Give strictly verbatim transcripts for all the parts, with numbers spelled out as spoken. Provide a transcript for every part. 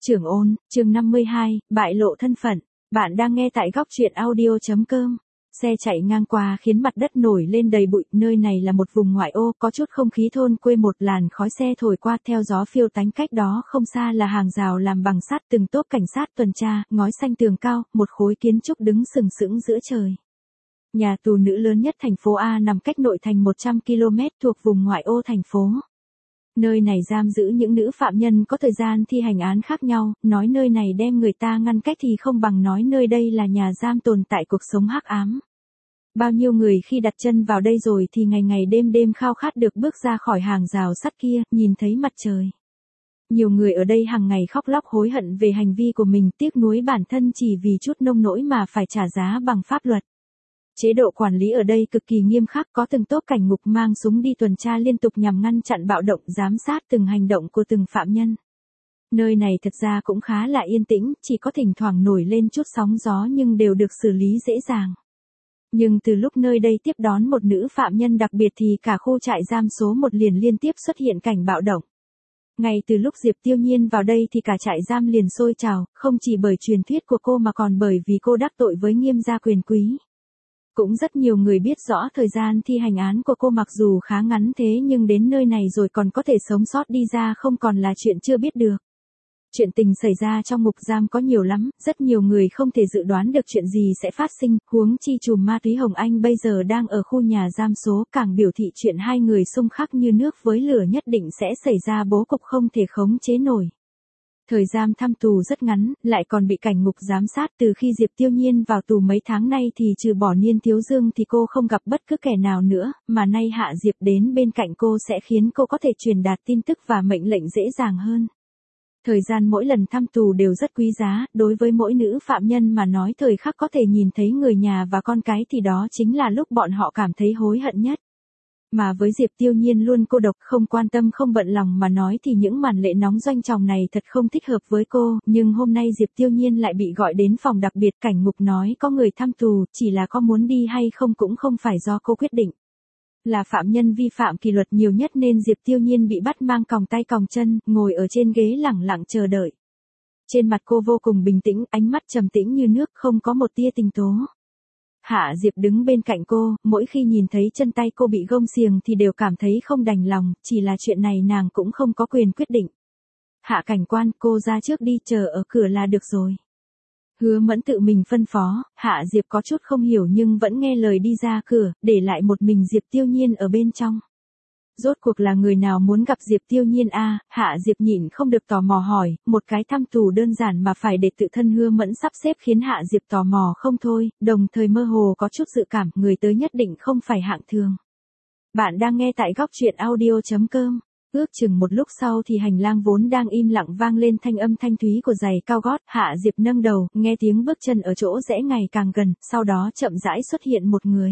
Trưởng ôn, chương năm mươi hai, bại lộ thân phận. Bạn đang nghe tại góc truyện audio chấm com. Xe chạy ngang qua khiến mặt đất nổi lên đầy bụi, nơi này là một vùng ngoại ô, có chút không khí thôn quê, một làn khói xe thổi qua theo gió phiêu tánh, cách đó không xa là hàng rào làm bằng sắt, từng tốp cảnh sát tuần tra, ngói xanh tường cao, một khối kiến trúc đứng sừng sững giữa trời. Nhà tù nữ lớn nhất thành phố A nằm cách nội thành một trăm ki lô mét, thuộc vùng ngoại ô thành phố. Nơi này giam giữ những nữ phạm nhân có thời gian thi hành án khác nhau, nói nơi này đem người ta ngăn cách thì không bằng nói nơi đây là nhà giam tồn tại cuộc sống hắc ám. Bao nhiêu người khi đặt chân vào đây rồi thì ngày ngày đêm đêm khao khát được bước ra khỏi hàng rào sắt kia, nhìn thấy mặt trời. Nhiều người ở đây hàng ngày khóc lóc hối hận về hành vi của mình, tiếc nuối bản thân chỉ vì chút nông nỗi mà phải trả giá bằng pháp luật. Chế độ quản lý ở đây cực kỳ nghiêm khắc, có từng tốp cảnh ngục mang súng đi tuần tra liên tục nhằm ngăn chặn bạo động, giám sát từng hành động của từng phạm nhân. Nơi này thật ra cũng khá là yên tĩnh, chỉ có thỉnh thoảng nổi lên chút sóng gió nhưng đều được xử lý dễ dàng. Nhưng từ lúc nơi đây tiếp đón một nữ phạm nhân đặc biệt thì cả khu trại giam số một liền liên tiếp xuất hiện cảnh bạo động. Ngay từ lúc Diệp Tiêu Nhiên vào đây thì cả trại giam liền sôi trào, không chỉ bởi truyền thuyết của cô mà còn bởi vì cô đắc tội với Nghiêm gia quyền quý. Cũng rất nhiều người biết rõ thời gian thi hành án của cô mặc dù khá ngắn thế nhưng đến nơi này rồi còn có thể sống sót đi ra không còn là chuyện chưa biết được. Chuyện tình xảy ra trong ngục giam có nhiều lắm, rất nhiều người không thể dự đoán được chuyện gì sẽ phát sinh, huống chi trùm ma túy Hồng Anh bây giờ đang ở khu nhà giam số, càng biểu thị chuyện hai người xung khắc như nước với lửa nhất định sẽ xảy ra bố cục không thể khống chế nổi. Thời gian thăm tù rất ngắn, lại còn bị cảnh ngục giám sát, từ khi Diệp Tiêu Nhiên vào tù mấy tháng nay thì trừ bỏ Niên Thiếu Dương thì cô không gặp bất cứ kẻ nào nữa, mà nay Hạ Diệp đến bên cạnh cô sẽ khiến cô có thể truyền đạt tin tức và mệnh lệnh dễ dàng hơn. Thời gian mỗi lần thăm tù đều rất quý giá, đối với mỗi nữ phạm nhân mà nói thời khắc có thể nhìn thấy người nhà và con cái thì đó chính là lúc bọn họ cảm thấy hối hận nhất. Mà với Diệp Tiêu Nhiên luôn cô độc, không quan tâm không bận lòng mà nói thì những màn lệ nóng doanh tròng này thật không thích hợp với cô, nhưng hôm nay Diệp Tiêu Nhiên lại bị gọi đến phòng đặc biệt, cảnh ngục nói có người thăm tù, chỉ là có muốn đi hay không cũng không phải do cô quyết định. Là phạm nhân vi phạm kỷ luật nhiều nhất nên Diệp Tiêu Nhiên bị bắt mang còng tay còng chân, ngồi ở trên ghế lẳng lặng chờ đợi. Trên mặt cô vô cùng bình tĩnh, ánh mắt trầm tĩnh như nước, không có một tia tình tố. Hạ Diệp đứng bên cạnh cô, mỗi khi nhìn thấy chân tay cô bị gông xiềng thì đều cảm thấy không đành lòng, chỉ là chuyện này nàng cũng không có quyền quyết định. Hạ cảnh quan, cô ra trước đi, chờ ở cửa là được rồi. Hứa Mẫn tự mình phân phó, Hạ Diệp có chút không hiểu nhưng vẫn nghe lời đi ra cửa, để lại một mình Diệp Tiêu Nhiên ở bên trong. Rốt cuộc là người nào muốn gặp Diệp Tiêu Nhiên a? À, Hạ Diệp nhịn không được tò mò hỏi, một cái thăm tù đơn giản mà phải để tự thân Hứa Mẫn sắp xếp khiến Hạ Diệp tò mò không thôi, đồng thời mơ hồ có chút dự cảm người tới nhất định không phải hạng thường. Bạn đang nghe tại góc truyện audio chấm com. Ước chừng một lúc sau thì hành lang vốn đang im lặng vang lên thanh âm thanh thúy của giày cao gót, Hạ Diệp nâng đầu, nghe tiếng bước chân ở chỗ rẽ ngày càng gần, sau đó chậm rãi xuất hiện một người.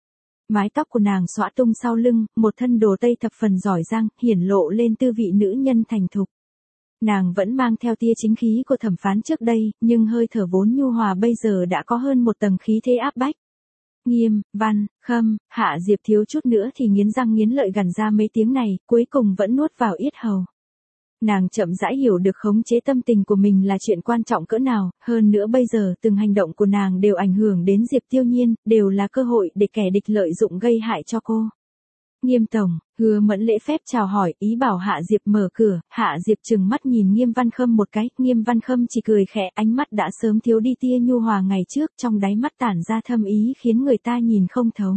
Mái tóc của nàng xõa tung sau lưng, một thân đồ tây thập phần giỏi giang, hiển lộ lên tư vị nữ nhân thành thục. Nàng vẫn mang theo tia chính khí của thẩm phán trước đây, nhưng hơi thở vốn nhu hòa bây giờ đã có hơn một tầng khí thế áp bách. Nghiêm, Văn, Khâm, Hạ Diệp thiếu chút nữa thì nghiến răng nghiến lợi gằn ra mấy tiếng này, cuối cùng vẫn nuốt vào yết hầu. Nàng chậm rãi hiểu được khống chế tâm tình của mình là chuyện quan trọng cỡ nào, hơn nữa bây giờ từng hành động của nàng đều ảnh hưởng đến Diệp Tiêu Nhiên, đều là cơ hội để kẻ địch lợi dụng gây hại cho cô. Nghiêm tổng, Hứa Mẫn lễ phép chào hỏi, ý bảo Hạ Diệp mở cửa, Hạ Diệp trừng mắt nhìn Nghiêm Văn Khâm một cái, Nghiêm Văn Khâm chỉ cười khẽ, ánh mắt đã sớm thiếu đi tia nhu hòa ngày trước, trong đáy mắt tản ra thâm ý khiến người ta nhìn không thấu.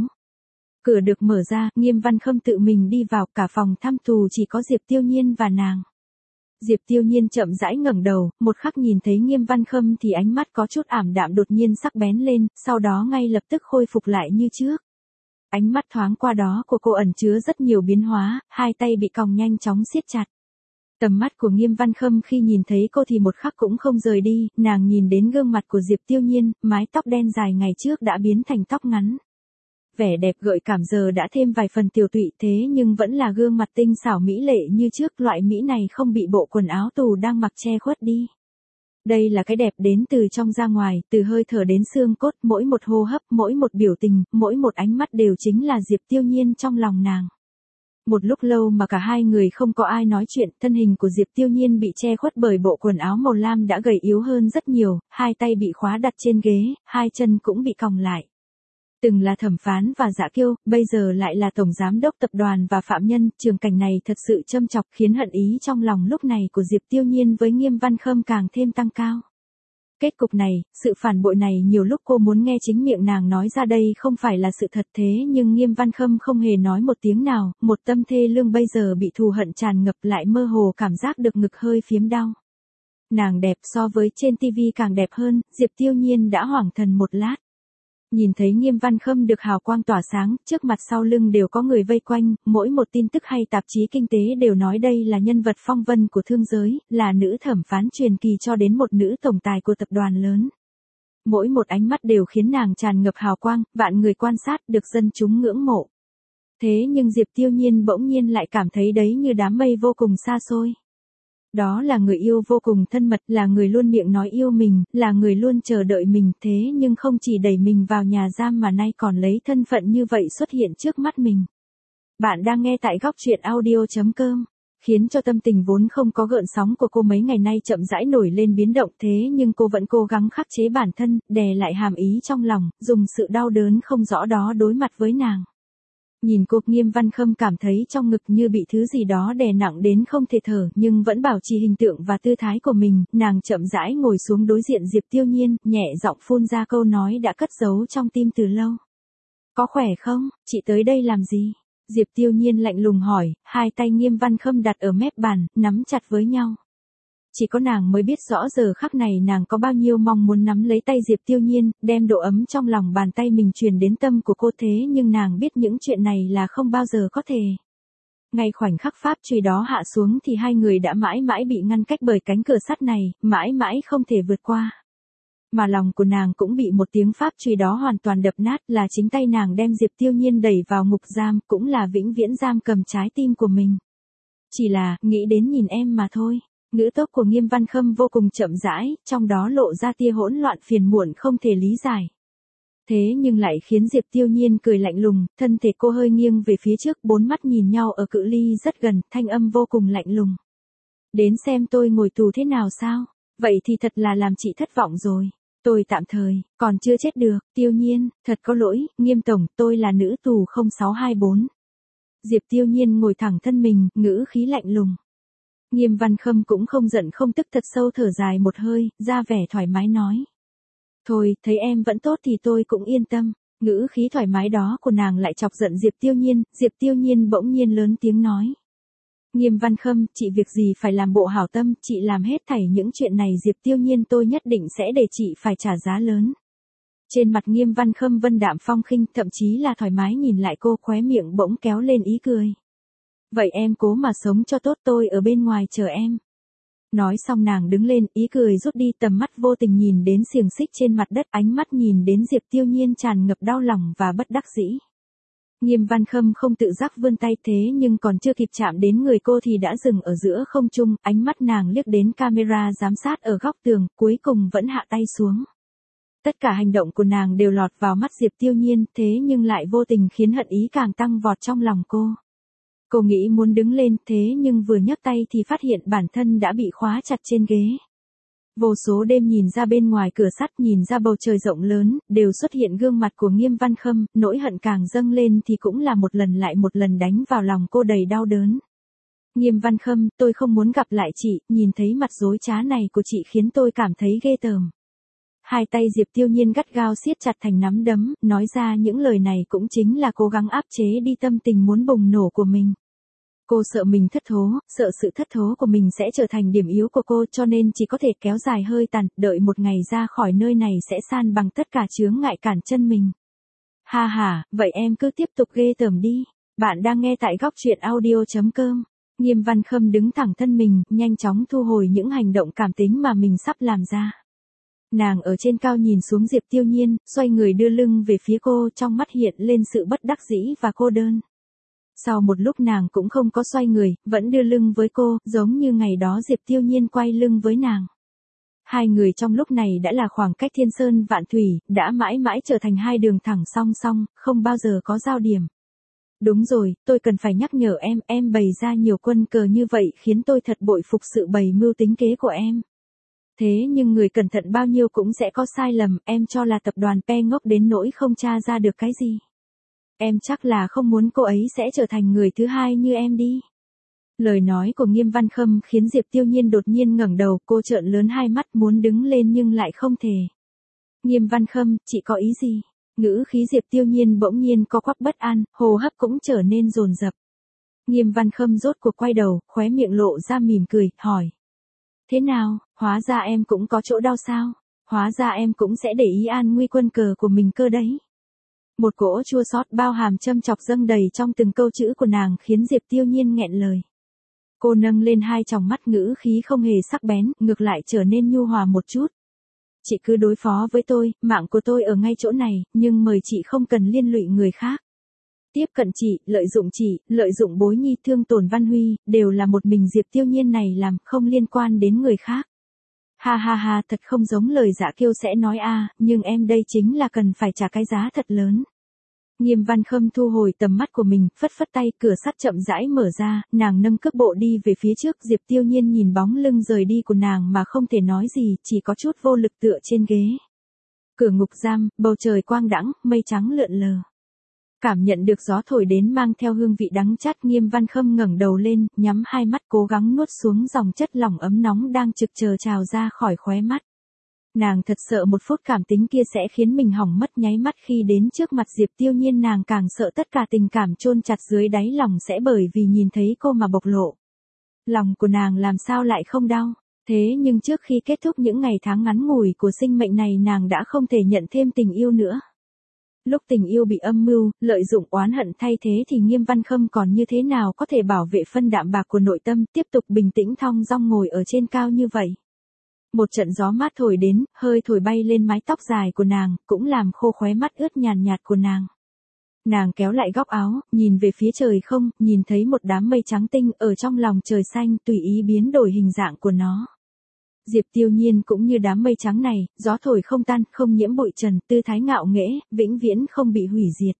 Cửa được mở ra, Nghiêm Văn Khâm tự mình đi vào, cả phòng thăm tù chỉ có Diệp Tiêu Nhiên và nàng. Diệp Tiêu Nhiên chậm rãi ngẩng đầu, một khắc nhìn thấy Nghiêm Văn Khâm thì ánh mắt có chút ảm đạm đột nhiên sắc bén lên, sau đó ngay lập tức khôi phục lại như trước. Ánh mắt thoáng qua đó của cô ẩn chứa rất nhiều biến hóa, hai tay bị còng nhanh chóng siết chặt. Tầm mắt của Nghiêm Văn Khâm khi nhìn thấy cô thì một khắc cũng không rời đi, nàng nhìn đến gương mặt của Diệp Tiêu Nhiên, mái tóc đen dài ngày trước đã biến thành tóc ngắn. Vẻ đẹp gợi cảm giờ đã thêm vài phần tiều tụy thế nhưng vẫn là gương mặt tinh xảo mỹ lệ như trước, loại mỹ này không bị bộ quần áo tù đang mặc che khuất đi. Đây là cái đẹp đến từ trong ra ngoài, từ hơi thở đến xương cốt, mỗi một hô hấp, mỗi một biểu tình, mỗi một ánh mắt đều chính là Diệp Tiêu Nhiên trong lòng nàng. Một lúc lâu mà cả hai người không có ai nói chuyện, thân hình của Diệp Tiêu Nhiên bị che khuất bởi bộ quần áo màu lam đã gầy yếu hơn rất nhiều, hai tay bị khóa đặt trên ghế, hai chân cũng bị còng lại. Từng là thẩm phán và dã kiêu, bây giờ lại là tổng giám đốc tập đoàn và phạm nhân, trường cảnh này thật sự châm chọc khiến hận ý trong lòng lúc này của Diệp Tiêu Nhiên với Nghiêm Văn Khâm càng thêm tăng cao. Kết cục này, sự phản bội này nhiều lúc cô muốn nghe chính miệng nàng nói ra đây không phải là sự thật thế nhưng Nghiêm Văn Khâm không hề nói một tiếng nào, một tâm thê lương bây giờ bị thù hận tràn ngập lại mơ hồ cảm giác được ngực hơi phiếm đau. Nàng đẹp so với trên tivi càng đẹp hơn, Diệp Tiêu Nhiên đã hoảng thần một lát. Nhìn thấy Nghiêm Văn Khâm được hào quang tỏa sáng, trước mặt sau lưng đều có người vây quanh, mỗi một tin tức hay tạp chí kinh tế đều nói đây là nhân vật phong vân của thương giới, là nữ thẩm phán truyền kỳ cho đến một nữ tổng tài của tập đoàn lớn. Mỗi một ánh mắt đều khiến nàng tràn ngập hào quang, vạn người quan sát được dân chúng ngưỡng mộ. Thế nhưng Diệp Tiêu Nhiên bỗng nhiên lại cảm thấy đấy như đám mây vô cùng xa xôi. Đó là người yêu vô cùng thân mật, là người luôn miệng nói yêu mình, là người luôn chờ đợi mình thế nhưng không chỉ đẩy mình vào nhà giam mà nay còn lấy thân phận như vậy xuất hiện trước mắt mình. Bạn đang nghe tại góc truyện audio chấm com, khiến cho tâm tình vốn không có gợn sóng của cô mấy ngày nay chậm rãi nổi lên biến động thế nhưng cô vẫn cố gắng khắc chế bản thân, đè lại hàm ý trong lòng, dùng sự đau đớn không rõ đó đối mặt với nàng. Nhìn cô, Nghiêm Văn Khâm cảm thấy trong ngực như bị thứ gì đó đè nặng đến không thể thở, nhưng vẫn bảo trì hình tượng và tư thái của mình, nàng chậm rãi ngồi xuống đối diện Diệp Tiêu Nhiên, nhẹ giọng phun ra câu nói đã cất giấu trong tim từ lâu. Có khỏe không, chị tới đây làm gì? Diệp Tiêu Nhiên lạnh lùng hỏi, hai tay Nghiêm Văn Khâm đặt ở mép bàn, nắm chặt với nhau. Chỉ có nàng mới biết rõ giờ khắc này nàng có bao nhiêu mong muốn nắm lấy tay Diệp Tiêu Nhiên, đem độ ấm trong lòng bàn tay mình truyền đến tâm của cô thế nhưng nàng biết những chuyện này là không bao giờ có thể. Ngay khoảnh khắc pháp chùy đó hạ xuống thì hai người đã mãi mãi bị ngăn cách bởi cánh cửa sắt này, mãi mãi không thể vượt qua. Mà lòng của nàng cũng bị một tiếng pháp chùy đó hoàn toàn đập nát, là chính tay nàng đem Diệp Tiêu Nhiên đẩy vào ngục giam, cũng là vĩnh viễn giam cầm trái tim của mình. Chỉ là, nghĩ đến nhìn em mà thôi. Ngữ tốc của Nghiêm Văn Khâm vô cùng chậm rãi, trong đó lộ ra tia hỗn loạn phiền muộn không thể lý giải. Thế nhưng lại khiến Diệp Tiêu Nhiên cười lạnh lùng, thân thể cô hơi nghiêng về phía trước, bốn mắt nhìn nhau ở cự ly rất gần, thanh âm vô cùng lạnh lùng. Đến xem tôi ngồi tù thế nào sao? Vậy thì thật là làm chị thất vọng rồi. Tôi tạm thời, còn chưa chết được, Tiêu Nhiên, thật có lỗi, Nghiêm tổng, tôi là nữ tù không sáu hai bốn. Diệp Tiêu Nhiên ngồi thẳng thân mình, ngữ khí lạnh lùng. Nghiêm Văn Khâm cũng không giận không tức thật sâu thở dài một hơi, ra vẻ thoải mái nói. Thôi, thấy em vẫn tốt thì tôi cũng yên tâm. Ngữ khí thoải mái đó của nàng lại chọc giận Diệp Tiêu Nhiên, Diệp Tiêu Nhiên bỗng nhiên lớn tiếng nói. Nghiêm Văn Khâm, chị việc gì phải làm bộ hảo tâm, chị làm hết thảy những chuyện này Diệp Tiêu Nhiên tôi nhất định sẽ để chị phải trả giá lớn. Trên mặt Nghiêm Văn Khâm vân đạm phong khinh, thậm chí là thoải mái nhìn lại cô, khóe miệng bỗng kéo lên ý cười. Vậy em cố mà sống cho tốt, tôi ở bên ngoài chờ em. Nói xong nàng đứng lên, ý cười rút đi, tầm mắt vô tình nhìn đến xiềng xích trên mặt đất, ánh mắt nhìn đến Diệp Tiêu Nhiên tràn ngập đau lòng và bất đắc dĩ. Nghiêm Văn Khâm không tự giác vươn tay thế nhưng còn chưa kịp chạm đến người cô thì đã dừng ở giữa không trung, ánh mắt nàng liếc đến camera giám sát ở góc tường, cuối cùng vẫn hạ tay xuống. Tất cả hành động của nàng đều lọt vào mắt Diệp Tiêu Nhiên, thế nhưng lại vô tình khiến hận ý càng tăng vọt trong lòng cô. Cô nghĩ muốn đứng lên thế nhưng vừa nhấc tay thì phát hiện bản thân đã bị khóa chặt trên ghế. Vô số đêm nhìn ra bên ngoài cửa sắt, nhìn ra bầu trời rộng lớn, đều xuất hiện gương mặt của Nghiêm Văn Khâm, nỗi hận càng dâng lên thì cũng là một lần lại một lần đánh vào lòng cô đầy đau đớn. Nghiêm Văn Khâm, tôi không muốn gặp lại chị, nhìn thấy mặt dối trá này của chị khiến tôi cảm thấy ghê tởm. Hai tay Diệp Tiêu Nhiên gắt gao siết chặt thành nắm đấm, nói ra những lời này cũng chính là cố gắng áp chế đi tâm tình muốn bùng nổ của mình. Cô sợ mình thất thố, sợ sự thất thố của mình sẽ trở thành điểm yếu của cô cho nên chỉ có thể kéo dài hơi tàn, đợi một ngày ra khỏi nơi này sẽ san bằng tất cả chướng ngại cản chân mình. Ha ha, vậy em cứ tiếp tục ghê tởm đi. Bạn đang nghe tại góc truyện audio chấm com. Nghiêm Văn Khâm đứng thẳng thân mình, nhanh chóng thu hồi những hành động cảm tính mà mình sắp làm ra. Nàng ở trên cao nhìn xuống Diệp Tiêu Nhiên, xoay người đưa lưng về phía cô, trong mắt hiện lên sự bất đắc dĩ và cô đơn. Sau một lúc nàng cũng không có xoay người, vẫn đưa lưng với cô, giống như ngày đó Diệp Tiêu Nhiên quay lưng với nàng. Hai người trong lúc này đã là khoảng cách thiên sơn vạn thủy, đã mãi mãi trở thành hai đường thẳng song song, không bao giờ có giao điểm. Đúng rồi, tôi cần phải nhắc nhở em, em bày ra nhiều quân cờ như vậy khiến tôi thật bội phục sự bày mưu tính kế của em. Thế nhưng người cẩn thận bao nhiêu cũng sẽ có sai lầm, em cho là tập đoàn Pe ngốc đến nỗi không tra ra được cái gì. Em chắc là không muốn cô ấy sẽ trở thành người thứ hai như em đi. Lời nói của Nghiêm Văn Khâm khiến Diệp Tiêu Nhiên đột nhiên ngẩng đầu, cô trợn lớn hai mắt muốn đứng lên nhưng lại không thể. Nghiêm Văn Khâm, chị có ý gì? Ngữ khí Diệp Tiêu Nhiên bỗng nhiên co quắp bất an, hô hấp cũng trở nên dồn dập. Nghiêm Văn Khâm rốt cuộc quay đầu, khóe miệng lộ ra mỉm cười, hỏi. Thế nào, hóa ra em cũng có chỗ đau sao? Hóa ra em cũng sẽ để ý an nguy quân cờ của mình cơ đấy. Một cỗ chua xót bao hàm châm chọc dâng đầy trong từng câu chữ của nàng khiến Diệp Tiêu Nhiên nghẹn lời. Cô nâng lên hai tròng mắt, ngữ khí không hề sắc bén, ngược lại trở nên nhu hòa một chút. Chị cứ đối phó với tôi, mạng của tôi ở ngay chỗ này, nhưng mời chị không cần liên lụy người khác. Tiếp cận chị, lợi dụng chị, lợi dụng Bối Nhi thương tổn Văn Huy, đều là một mình Diệp Tiêu Nhiên này làm, không liên quan đến người khác. Ha ha ha, thật không giống lời Dạ Kiêu sẽ nói a, nhưng em đây chính là cần phải trả cái giá thật lớn. Nghiêm Văn Khâm thu hồi tầm mắt của mình, phất phất tay, cửa sắt chậm rãi mở ra, nàng nâng cước bộ đi về phía trước, Diệp Tiêu Nhiên nhìn bóng lưng rời đi của nàng mà không thể nói gì, chỉ có chút vô lực tựa trên ghế. Cửa ngục giam, bầu trời quang đãng, mây trắng lượn lờ. Cảm nhận được gió thổi đến mang theo hương vị đắng chát, Nghiêm Văn Khâm ngẩng đầu lên, nhắm hai mắt cố gắng nuốt xuống dòng chất lỏng ấm nóng đang trực chờ trào ra khỏi khóe mắt. Nàng thật sợ một phút cảm tính kia sẽ khiến mình hỏng mất nháy mắt, khi đến trước mặt Diệp Tiêu Nhiên nàng càng sợ tất cả tình cảm chôn chặt dưới đáy lòng sẽ bởi vì nhìn thấy cô mà bộc lộ. Lòng của nàng làm sao lại không đau, thế nhưng trước khi kết thúc những ngày tháng ngắn ngủi của sinh mệnh này nàng đã không thể nhận thêm tình yêu nữa. Lúc tình yêu bị âm mưu, lợi dụng, oán hận thay thế thì Nghiêm Văn Khâm còn như thế nào có thể bảo vệ phân đạm bạc của nội tâm, tiếp tục bình tĩnh thong dong ngồi ở trên cao như vậy. Một trận gió mát thổi đến, hơi thổi bay lên mái tóc dài của nàng, cũng làm khô khóe mắt ướt nhàn nhạt của nàng. Nàng kéo lại góc áo, nhìn về phía trời không, nhìn thấy một đám mây trắng tinh ở trong lòng trời xanh, tùy ý biến đổi hình dạng của nó. Diệp Tiêu Nhiên cũng như đám mây trắng này, gió thổi không tan, không nhiễm bụi trần, tư thái ngạo nghễ, vĩnh viễn không bị hủy diệt.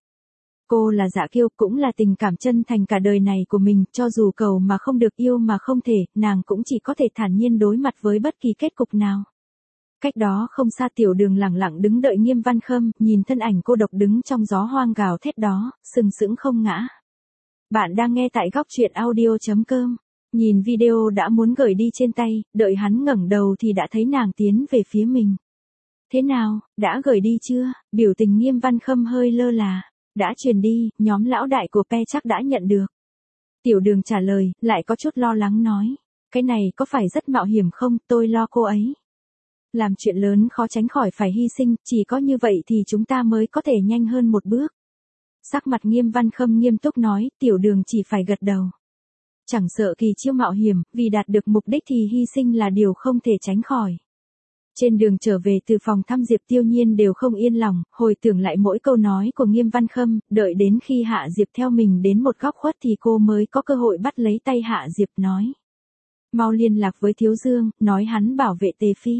Cô là Dạ Kiêu, cũng là tình cảm chân thành cả đời này của mình, cho dù cầu mà không được, yêu mà không thể, nàng cũng chỉ có thể thản nhiên đối mặt với bất kỳ kết cục nào. Cách đó không xa Tiểu Đường lẳng lặng đứng đợi Nghiêm Văn Khâm, nhìn thân ảnh cô độc đứng trong gió hoang gào thét đó, sừng sững không ngã. Bạn đang nghe tại góc truyện audio chấm com. Nhìn video đã muốn gửi đi trên tay, đợi hắn ngẩng đầu thì đã thấy nàng tiến về phía mình. Thế nào, đã gửi đi chưa? Biểu tình Nghiêm Văn Khâm hơi lơ là. Đã truyền đi, nhóm lão đại của Pe chắc đã nhận được. Tiểu Đường trả lời, lại có chút lo lắng nói. Cái này có phải rất mạo hiểm không, tôi lo cô ấy. Làm chuyện lớn khó tránh khỏi phải hy sinh, chỉ có như vậy thì chúng ta mới có thể nhanh hơn một bước. Sắc mặt Nghiêm Văn Khâm nghiêm túc nói, Tiểu Đường chỉ phải gật đầu. Chẳng sợ kỳ chiêu mạo hiểm, vì đạt được mục đích thì hy sinh là điều không thể tránh khỏi. Trên đường trở về từ phòng thăm Diệp Tiêu Nhiên đều không yên lòng, hồi tưởng lại mỗi câu nói của Nghiêm Văn Khâm, đợi đến khi Hạ Diệp theo mình đến một góc khuất thì cô mới có cơ hội bắt lấy tay Hạ Diệp nói. Mau liên lạc với Thiếu Dương, nói hắn bảo vệ Tề Phi.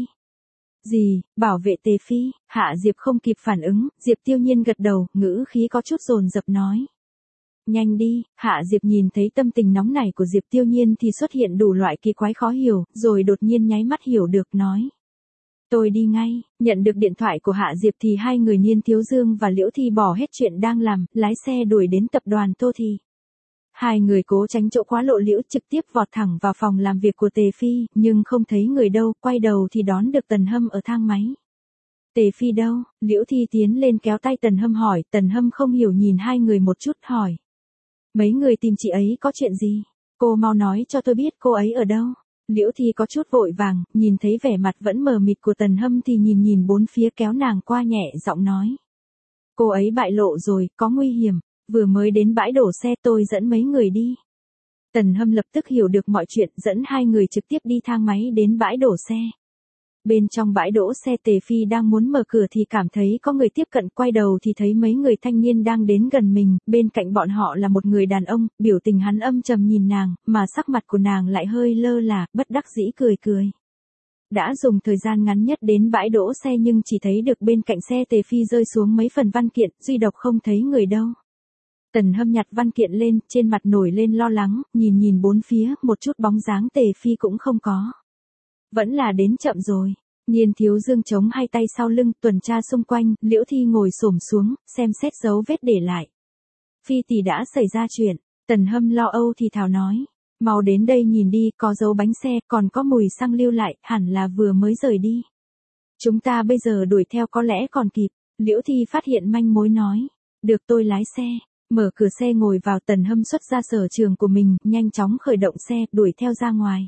Gì, bảo vệ Tề Phi? Hạ Diệp không kịp phản ứng, Diệp Tiêu Nhiên gật đầu, ngữ khí có chút dồn dập nói. Nhanh đi, Hạ Diệp nhìn thấy tâm tình nóng nảy của Diệp Tiêu Nhiên thì xuất hiện đủ loại kỳ quái khó hiểu, rồi đột nhiên nháy mắt hiểu được nói. Tôi đi ngay, nhận được điện thoại của Hạ Diệp thì hai người Niên Thiếu Dương và Liễu Thi bỏ hết chuyện đang làm, lái xe đuổi đến tập đoàn Tô Thị. Hai người cố tránh chỗ quá lộ liễu trực tiếp vọt thẳng vào phòng làm việc của Tề Phi, nhưng không thấy người đâu, quay đầu thì đón được Tần Hâm ở thang máy. Tề Phi đâu? Liễu Thi tiến lên kéo tay Tần Hâm hỏi, Tần Hâm không hiểu nhìn hai người một chút hỏi. Mấy người tìm chị ấy có chuyện gì? Cô mau nói cho tôi biết cô ấy ở đâu. Liễu Thi có chút vội vàng, nhìn thấy vẻ mặt vẫn mờ mịt của Tần Hâm thì nhìn nhìn bốn phía kéo nàng qua nhẹ giọng nói. Cô ấy bại lộ rồi, có nguy hiểm, vừa mới đến bãi đổ xe tôi dẫn mấy người đi. Tần Hâm lập tức hiểu được mọi chuyện, dẫn hai người trực tiếp đi thang máy đến bãi đổ xe. Bên trong bãi đỗ xe Tề Phi đang muốn mở cửa thì cảm thấy có người tiếp cận, quay đầu thì thấy mấy người thanh niên đang đến gần mình, bên cạnh bọn họ là một người đàn ông, biểu tình hắn âm trầm nhìn nàng, mà sắc mặt của nàng lại hơi lơ là, bất đắc dĩ cười cười. Đã dùng thời gian ngắn nhất đến bãi đỗ xe nhưng chỉ thấy được bên cạnh xe Tề Phi rơi xuống mấy phần văn kiện, duy độc không thấy người đâu. Tần Hâm nhặt văn kiện lên, trên mặt nổi lên lo lắng, nhìn nhìn bốn phía, một chút bóng dáng Tề Phi cũng không có. Vẫn là đến chậm rồi. Nhiên Thiếu Dương chống hai tay sau lưng, tuần tra xung quanh, Liễu Thi ngồi xổm xuống, xem xét dấu vết để lại. Phi tỷ đã xảy ra chuyện, Tần Hâm lo âu thì thào nói. Mau đến đây nhìn đi, có dấu bánh xe, còn có mùi xăng lưu lại, hẳn là vừa mới rời đi. Chúng ta bây giờ đuổi theo có lẽ còn kịp. Liễu Thi phát hiện manh mối nói. Được, tôi lái xe. Mở cửa xe ngồi vào. Tần Hâm xuất ra sở trường của mình, nhanh chóng khởi động xe, đuổi theo ra ngoài.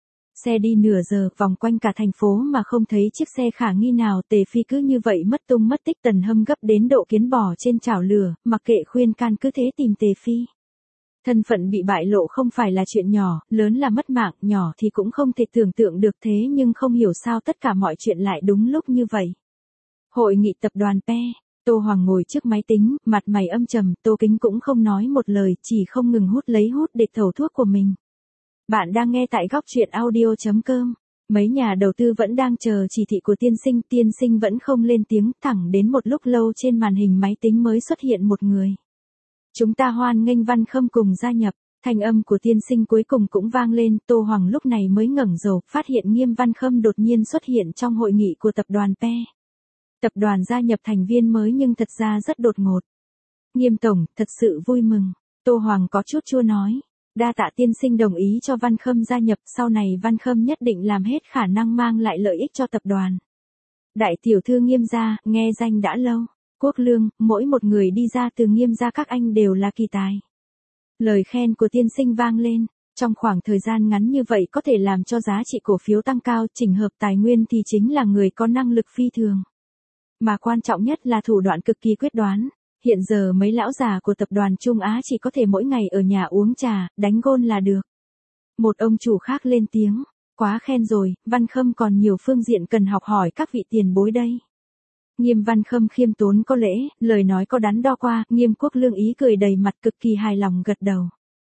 Xe đi nửa giờ, vòng quanh cả thành phố mà không thấy chiếc xe khả nghi nào. Tề Phi cứ như vậy mất tung mất tích. Tần Hâm gấp đến độ kiến bò trên chảo lửa, mặc kệ khuyên can cứ thế tìm Tề Phi. Thân phận bị bại lộ không phải là chuyện nhỏ, lớn là mất mạng, nhỏ thì cũng không thể tưởng tượng được, thế nhưng không hiểu sao tất cả mọi chuyện lại đúng lúc như vậy. Hội nghị tập đoàn pê e, Tô Hoàng ngồi trước máy tính, mặt mày âm trầm, Tô Kính cũng không nói một lời, chỉ không ngừng hút lấy hút để thầu thuốc của mình. Bạn đang nghe tại góc truyện audio chấm com. Mấy nhà đầu tư vẫn đang chờ chỉ thị của tiên sinh, tiên sinh vẫn không lên tiếng, thẳng đến một lúc lâu trên màn hình máy tính mới xuất hiện một người. Chúng ta hoan nghênh Văn Khâm cùng gia nhập, thanh âm của tiên sinh cuối cùng cũng vang lên. Tô Hoàng lúc này mới ngẩng đầu, phát hiện Nghiêm Văn Khâm đột nhiên xuất hiện trong hội nghị của tập đoàn pê e. Tập đoàn gia nhập thành viên mới nhưng thật ra rất đột ngột. Nghiêm tổng, thật sự vui mừng. Tô Hoàng có chút chua nói. Đa tạ tiên sinh đồng ý cho Văn Khâm gia nhập, sau này Văn Khâm nhất định làm hết khả năng mang lại lợi ích cho tập đoàn. Đại tiểu thư Nghiêm gia, nghe danh đã lâu. Quốc Lương, mỗi một người đi ra từ Nghiêm gia các anh đều là kỳ tài. Lời khen của tiên sinh vang lên, trong khoảng thời gian ngắn như vậy có thể làm cho giá trị cổ phiếu tăng cao, chỉnh hợp tài nguyên thì chính là người có năng lực phi thường. Mà quan trọng nhất là thủ đoạn cực kỳ quyết đoán. Hiện giờ mấy lão già của tập đoàn Trung Á chỉ có thể mỗi ngày ở nhà uống trà, đánh gôn là được. Một ông chủ khác lên tiếng, quá khen rồi, Văn Khâm còn nhiều phương diện cần học hỏi các vị tiền bối đây. Nghiêm Văn Khâm khiêm tốn có lễ, lời nói có đắn đo qua, Nghiêm Quốc Lương ý cười đầy mặt cực kỳ hài lòng gật đầu.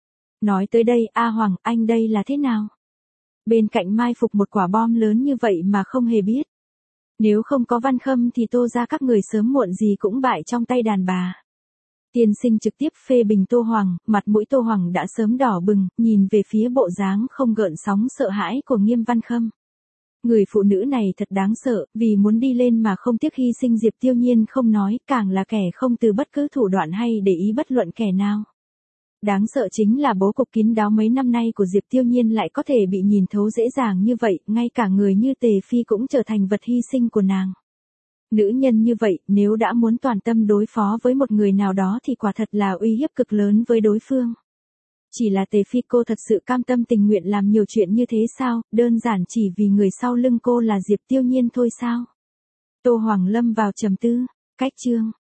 Nói tới đây, A Hoàng, anh đây là thế nào? Bên cạnh mai phục một quả bom lớn như vậy mà không hề biết. Nếu không có Văn Khâm thì Tô ra các người sớm muộn gì cũng bại trong tay đàn bà. Tiên sinh trực tiếp phê bình Tô Hoàng, mặt mũi Tô Hoàng đã sớm đỏ bừng, nhìn về phía bộ dáng không gợn sóng sợ hãi của Nghiêm Văn Khâm. Người phụ nữ này thật đáng sợ, vì muốn đi lên mà không tiếc hy sinh Diệp Tiêu Nhiên không nói, càng là kẻ không từ bất cứ thủ đoạn hay để ý bất luận kẻ nào. Đáng sợ chính là bố cục kín đáo mấy năm nay của Diệp Tiêu Nhiên lại có thể bị nhìn thấu dễ dàng như vậy, ngay cả người như Tề Phi cũng trở thành vật hy sinh của nàng. Nữ nhân như vậy, nếu đã muốn toàn tâm đối phó với một người nào đó thì quả thật là uy hiếp cực lớn với đối phương. Chỉ là Tề Phi cô thật sự cam tâm tình nguyện làm nhiều chuyện như thế sao, đơn giản chỉ vì người sau lưng cô là Diệp Tiêu Nhiên thôi sao? Tô Hoàng lâm vào trầm tư, cách chương.